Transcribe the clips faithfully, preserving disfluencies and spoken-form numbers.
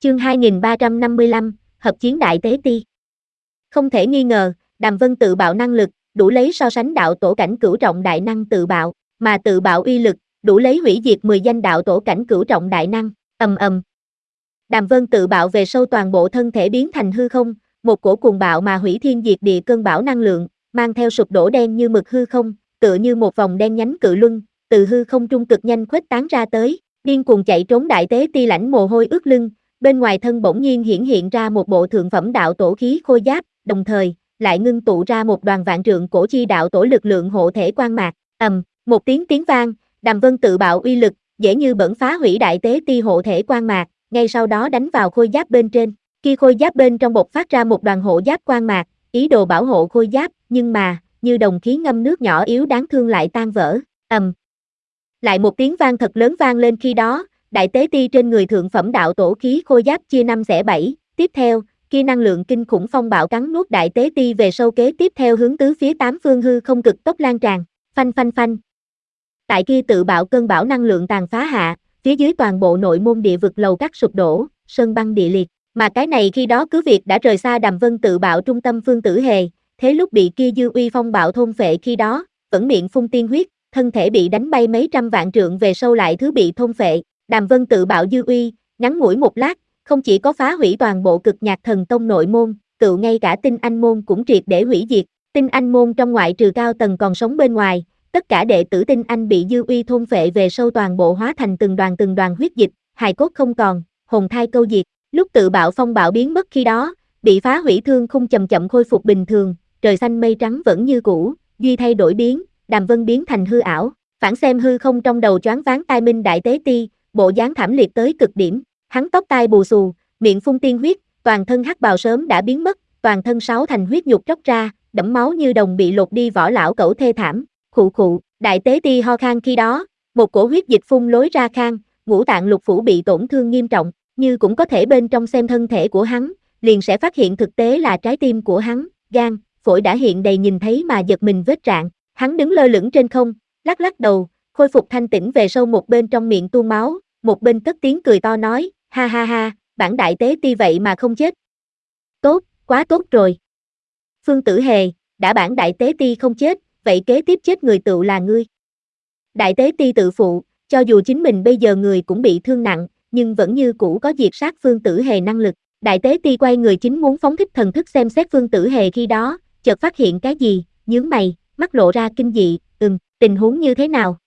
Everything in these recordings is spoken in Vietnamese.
Chương hai nghìn ba trăm năm mươi lăm, Hợp chiến đại tế ti. Không thể nghi ngờ, Đàm Vân tự bạo năng lực, đủ lấy so sánh đạo tổ cảnh cửu trọng đại năng tự bạo, mà tự bạo uy lực, đủ lấy hủy diệt mười danh đạo tổ cảnh cửu trọng đại năng, ầm ầm. Đàm Vân tự bạo về sâu toàn bộ thân thể biến thành hư không, một cổ cuồng bạo mà hủy thiên diệt địa cơn bão năng lượng, mang theo sụp đổ đen như mực hư không, tựa như một vòng đen nhánh cự luân, từ hư không trung cực nhanh khuếch tán ra tới, điên cuồng chạy trốn đại tế ti lãnh mồ hôi ướt lưng, bên ngoài thân bỗng nhiên hiển hiện ra một bộ thượng phẩm đạo tổ khí khôi giáp, đồng thời lại ngưng tụ ra một đoàn vạn trượng cổ chi đạo tổ lực lượng hộ thể quang mạc, ầm, một tiếng tiếng vang, Đàm Vân tự bạo uy lực, dễ như bỡn phá hủy đại tế ti hộ thể quang mạc, ngay sau đó đánh vào khôi giáp bên trên, khi khôi giáp bên trong bộc phát ra một đoàn hộ giáp quang mạc, ý đồ bảo hộ khôi giáp, nhưng mà, như đồng khí ngâm nước nhỏ yếu đáng thương lại tan vỡ, ầm. Lại một tiếng vang thật lớn vang lên khi đó, đại tế ti trên người thượng phẩm đạo tổ khí khôi giáp chia năm xẻ bảy, tiếp theo, khi năng lượng kinh khủng phong bạo cắn nuốt đại tế ti về sâu kế tiếp theo hướng tứ phía tám phương hư không cực tốc lan tràn, phanh phanh phanh. Tại kia tự bạo cơn bão năng lượng tàn phá hạ, phía dưới toàn bộ nội môn địa vực lầu các sụp đổ, sơn băng địa liệt, mà cái này khi đó cứ việc đã rời xa Đàm Vân tự bạo trung tâm Phương Tử Hề, thế lúc bị kia dư uy phong bạo thôn phệ khi đó, vẫn miệng phun tiên huyết, thân thể bị đánh bay mấy trăm vạn trượng về sâu lại thứ bị thôn phệ, Đàm Vân tự bạo dư uy, ngắn ngủi một lát, không chỉ có phá hủy toàn bộ Cực Nhạc Thần Tông nội môn, tự ngay cả Tinh Anh môn cũng triệt để hủy diệt, Tinh Anh môn trong ngoại trừ cao tầng còn sống bên ngoài, tất cả đệ tử Tinh Anh bị dư uy thôn phệ về sâu toàn bộ hóa thành từng đoàn từng đoàn huyết dịch, hài cốt không còn, hồn thai câu diệt, lúc tự bạo phong bạo biến mất khi đó, bị phá hủy thương khung chậm chậm khôi phục bình thường, trời xanh mây trắng vẫn như cũ, duy thay đổi biến, Đàm Vân biến thành hư ảo, phản xem hư không trong đầu choáng váng tai minh đại tế ti, bộ dáng thảm liệt tới cực điểm, hắn tóc tai bù xù, miệng phun tiên huyết, toàn thân hắc bào sớm đã biến mất, toàn thân sáu thành huyết nhục tróc ra, đẫm máu như đồng bị lột đi vỏ lão cẩu thê thảm, khụ khụ, đại tế ti ho khan khi đó, một cổ huyết dịch phun lối ra khan, ngũ tạng lục phủ bị tổn thương nghiêm trọng, như cũng có thể bên trong xem thân thể của hắn, liền sẽ phát hiện thực tế là trái tim của hắn, gan, phổi đã hiện đầy nhìn thấy mà giật mình vết rạn, hắn đứng lơ lửng trên không, lắc lắc đầu, khôi phục thanh tĩnh về sâu một bên trong miệng tuôn máu, một bên cất tiếng cười to nói, ha ha ha, bản đại tế ti vậy mà không chết. Tốt, quá tốt rồi. Phương Tử Hề, đã bản đại tế ti không chết, vậy kế tiếp chết người tựu là ngươi. Đại tế ti tự phụ, cho dù chính mình bây giờ người cũng bị thương nặng, nhưng vẫn như cũ có diệt sát Phương Tử Hề năng lực. Đại tế ti quay người chính muốn phóng thích thần thức xem xét Phương Tử Hề khi đó, chợt phát hiện cái gì, nhướng mày, mắt lộ ra kinh dị, ừm, tình huống như thế nào?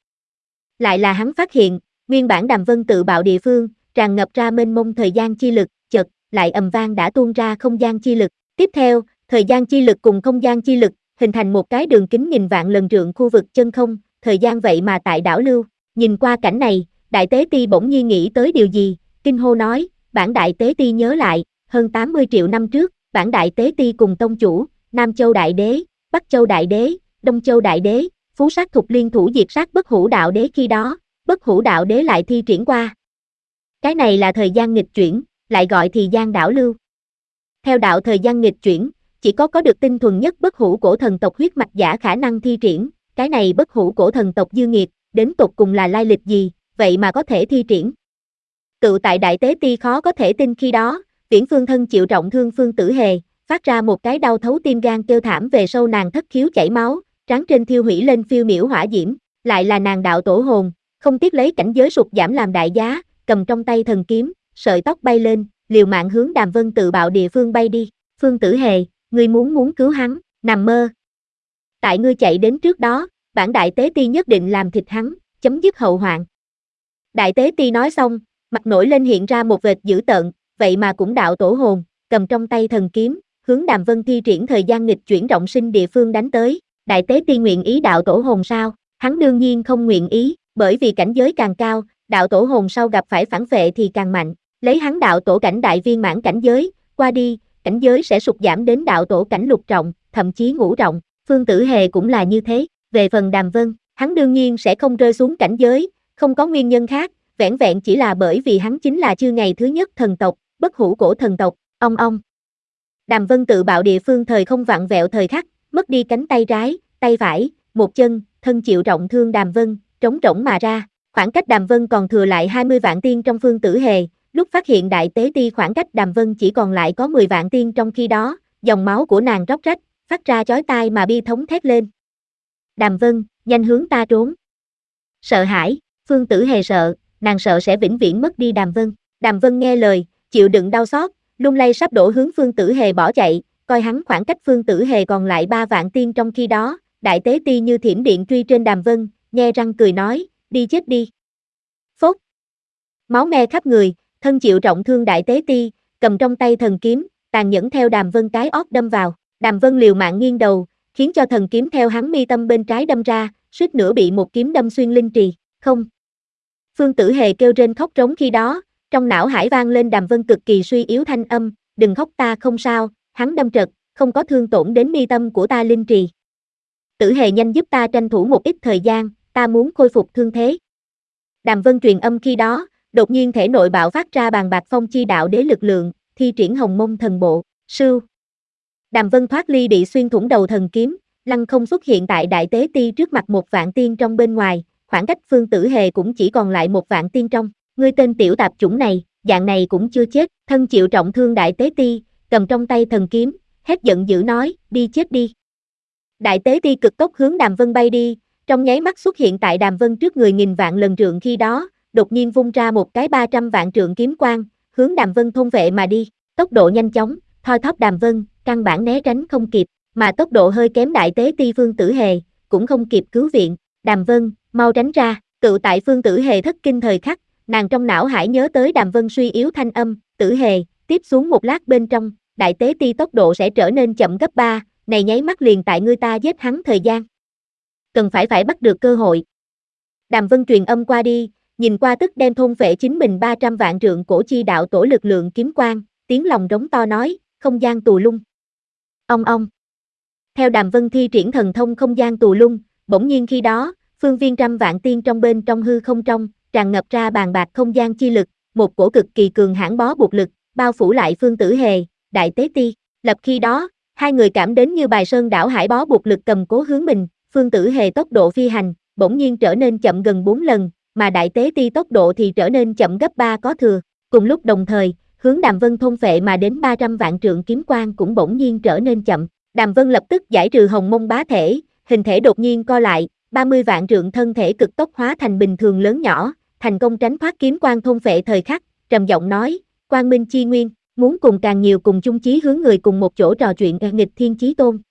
Lại là hắn phát hiện, nguyên bản Đàm Vân tự bạo địa phương, tràn ngập ra mênh mông thời gian chi lực, chợt, lại ầm vang đã tuôn ra không gian chi lực. Tiếp theo, thời gian chi lực cùng không gian chi lực, hình thành một cái đường kính nghìn vạn lần trượng khu vực chân không, thời gian vậy mà tại đảo lưu. Nhìn qua cảnh này, đại tế ti bỗng nhiên nghĩ tới điều gì, kinh hô nói, bản đại tế ti nhớ lại, hơn tám mươi triệu năm trước, bản đại tế ti cùng tông chủ, Nam Châu Đại Đế, Bắc Châu Đại Đế, Đông Châu Đại Đế, Phú Sát Thục liên thủ diệt sát Bất Hủ Đạo Đế khi đó, Bất Hủ Đạo Đế lại thi triển qua. Cái này là thời gian nghịch chuyển, lại gọi thì gian đảo lưu. Theo đạo thời gian nghịch chuyển, chỉ có có được tinh thuần nhất bất hủ cổ thần tộc huyết mạch giả khả năng thi triển, cái này bất hủ cổ thần tộc dư nghiệt, đến tột cùng là lai lịch gì, vậy mà có thể thi triển. Tự tại đại tế ti khó có thể tin khi đó, Viễn Phương thân chịu trọng thương Phương Tử Hề, phát ra một cái đau thấu tim gan kêu thảm về sâu nàng thất khiếu chảy máu, trán trên thiêu hủy lên phiêu miểu hỏa diễm, lại là nàng đạo tổ hồn, không tiếc lấy cảnh giới sụt giảm làm đại giá, cầm trong tay thần kiếm, sợi tóc bay lên, liều mạng hướng Đàm Vân tự bạo địa phương bay đi. Phương Tử Hề, ngươi muốn muốn cứu hắn, nằm mơ. Tại ngươi chạy đến trước đó, bản đại tế ti nhất định làm thịt hắn, chấm dứt hậu hoạn. Đại tế ti nói xong, mặt nổi lên hiện ra một vệt dữ tợn, vậy mà cũng đạo tổ hồn, cầm trong tay thần kiếm, hướng Đàm Vân thi triển thời gian nghịch chuyển rộng sinh địa phương đánh tới. Đại tế ti nguyện ý đạo tổ hồn sao? Hắn đương nhiên không nguyện ý, bởi vì cảnh giới càng cao, đạo tổ hồn sau gặp phải phản phệ thì càng mạnh. Lấy hắn đạo tổ cảnh đại viên mãn cảnh giới, qua đi, cảnh giới sẽ sụt giảm đến đạo tổ cảnh lục trọng, thậm chí ngũ trọng. Phương Tử Hề cũng là như thế. Về phần Đàm Vân, hắn đương nhiên sẽ không rơi xuống cảnh giới, không có nguyên nhân khác, vẻn vẹn chỉ là bởi vì hắn chính là chư ngày thứ nhất thần tộc, bất hủ cổ thần tộc, ong ong. Đàm Vân tự bạo địa phương thời không vặn vẹo thời khắc, mất đi cánh tay trái, tay phải, một chân, thân chịu trọng thương Đàm Vân, trống rỗng mà ra. Khoảng cách Đàm Vân còn thừa lại hai mươi vạn tiên trong Phương Tử Hề, lúc Lúc phát hiện Đại Tế Ti khoảng cách Đàm Vân chỉ còn lại có mười vạn tiên, trong khi đó, dòng máu của nàng róc rách, phát ra chói tai mà bi thống thét lên. Đàm Vân, nhanh hướng ta trốn. Sợ hãi, Phương Tử Hề sợ, nàng sợ sẽ vĩnh viễn mất đi Đàm Vân. Đàm Vân nghe lời, chịu đựng đau xót, lung lay sắp đổ hướng Phương Tử Hề bỏ chạy, coi hắn khoảng cách Phương Tử Hề còn lại ba vạn tiên, trong khi đó, Đại Tế Ti như thiểm điện truy trên Đàm Vân, nhe răng cười nói, đi chết đi. Phốt. Máu me khắp người, thân chịu trọng thương Đại Tế Ti, cầm trong tay thần kiếm, tàn nhẫn theo Đàm Vân cái ót đâm vào. Đàm Vân liều mạng nghiêng đầu, khiến cho thần kiếm theo hắn mi tâm bên trái đâm ra, suýt nữa bị một kiếm đâm xuyên linh trì. Không. Phương Tử Hề kêu rên khóc trống, khi đó, trong não hải vang lên Đàm Vân cực kỳ suy yếu thanh âm, đừng khóc, ta không sao, hắn đâm trật, không có thương tổn đến mi tâm của ta linh trì. Tử Hề nhanh giúp ta tranh thủ một ít thời gian, ta muốn khôi phục thương thế. Đàm Vân truyền âm khi đó, đột nhiên thể nội bạo phát ra bàn bạc phong chi đạo đế lực lượng, thi triển hồng mông thần bộ, sưu. Đàm Vân thoát ly bị xuyên thủng đầu thần kiếm, lăng không xuất hiện tại Đại Tế Ti trước mặt một vạn tiên trong bên ngoài, khoảng cách Phương Tử Hề cũng chỉ còn lại một vạn tiên trong. Ngươi tên tiểu tạp chủng này, dạng này cũng chưa chết, thân chịu trọng thương Đại Tế Ti, cầm trong tay thần kiếm, hét giận dữ nói, đi chết đi. Đại Tế Ti cực tốc hướng Đàm Vân bay đi, trong nháy mắt xuất hiện tại Đàm Vân trước người nghìn vạn lần trượng, khi đó, đột nhiên vung ra một cái ba trăm vạn trượng kiếm quang, hướng Đàm Vân thôn vệ mà đi, tốc độ nhanh chóng, thoi thóp Đàm Vân, căn bản né tránh không kịp, mà tốc độ hơi kém Đại Tế Ti Phương Tử Hề, cũng không kịp cứu viện. Đàm Vân, mau tránh ra. Cựu tại Phương Tử Hề thất kinh thời khắc, nàng trong não hải nhớ tới Đàm Vân suy yếu thanh âm, Tử Hề, tiếp xuống một lát bên trong, Đại Tế Ti tốc độ sẽ trở nên chậm gấp ba, này nháy mắt liền tại ngươi ta giết hắn thời gian. Cần phải phải bắt được cơ hội. Đàm Vân truyền âm qua đi, nhìn qua tức đem thôn phệ chính mình ba trăm vạn trượng cổ chi đạo tổ lực lượng kiếm quang, tiếng lòng rống to nói, không gian tù lung. Ông ông. Theo Đàm Vân thi triển thần thông không gian tù lung, bỗng nhiên khi đó, phương viên trăm vạn tiên trong bên trong hư không trong, tràn ngập ra bàn bạc không gian chi lực, một cổ cực kỳ cường hãn bó buộc lực, bao phủ lại Phương Tử Hề, Đại Tế Ti. Lập khi đó, hai người cảm đến như bài sơn đảo hải bó buộc lực cầm cố hướng mình, Phương Tử Hề tốc độ phi hành, bỗng nhiên trở nên chậm gần bốn lần, mà Đại Tế Ti tốc độ thì trở nên chậm gấp ba có thừa. Cùng lúc đồng thời, hướng Đàm Vân thôn phệ mà đến ba trăm vạn trượng kiếm quang cũng bỗng nhiên trở nên chậm. Đàm Vân lập tức giải trừ hồng mông bá thể, hình thể đột nhiên co lại, ba mươi vạn trượng thân thể cực tốc hóa thành bình thường lớn nhỏ, thành công tránh thoát kiếm quang thôn phệ thời khắc, trầm giọng nói, Quang Minh chi nguyên, muốn cùng càng nhiều cùng chung chí hướng người cùng một chỗ trò chuyện nghịch thiên chí tôn.